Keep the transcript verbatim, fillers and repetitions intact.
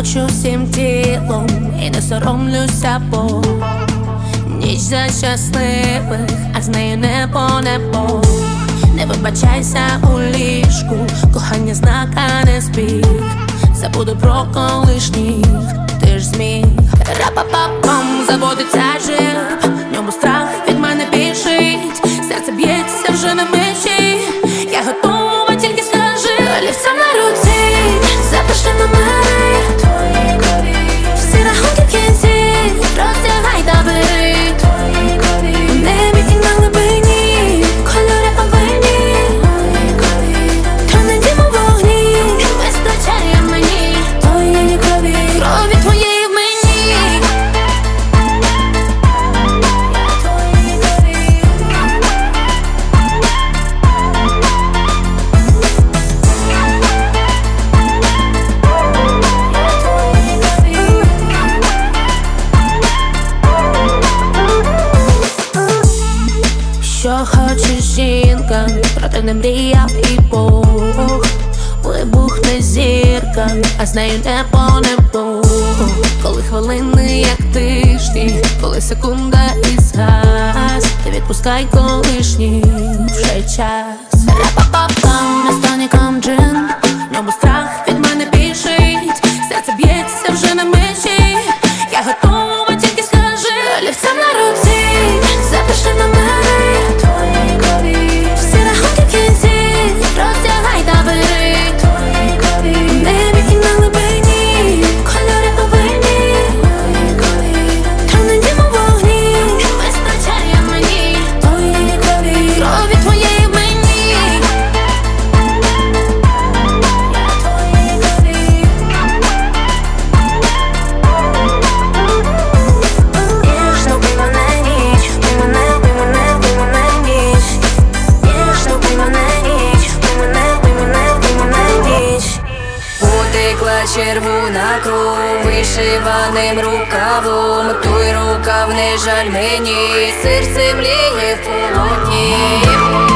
хочу всім тілом і не соромлюся, бо ніч за щасливих, а з нею небо, небо. Не вибачайся у ліжку, кохання знак, а не збіг. Забуду про колишніх, ти ж зміг. Рапа-па-пам, заводиться джип, в ньому страх від мене біжить. Серце б'ється вже на межі, я готова, тільки скажи. Олівця на руці, запиши номери твої крові, всі рахунки в кінці, роздягай та бери. Твої крові, в небі і на глибині, кольори овені, твої крові, троне дім у вогні, вистачає мені твоєї крові, крові твоєї в мені. Що хоче жінка, проте не мріяв і Бог. Вибухне зірка, а з нею небо, небо. Коли хвилини, як тижні, коли секунда і згас, ти відпускай колишній, вже час. Рапа-па-пам, на стоніком джин, в ньому страх від мене біжить. Серце б'ється вже на межі, я готова, тільки скажи. Олівця на руці, запиши номери твої крові, всі рахунки в кінці, роздягай та бери. Твої крові, в небі і на глибині, кольори овені, твої крові, троне дім у вогні, вистачає мені твоєї крові, крові твоєї в мені. Я твоєї крові. Ніжно бий мене ніч, бий мене, бий мене, бий мене ніч. Ніжно бий мене ніч, бий мене, бий мене, бий мене ніч. Утекла червона кров вишиваним рукавом. Той рукав не жаль мені, серце мліє в полотні.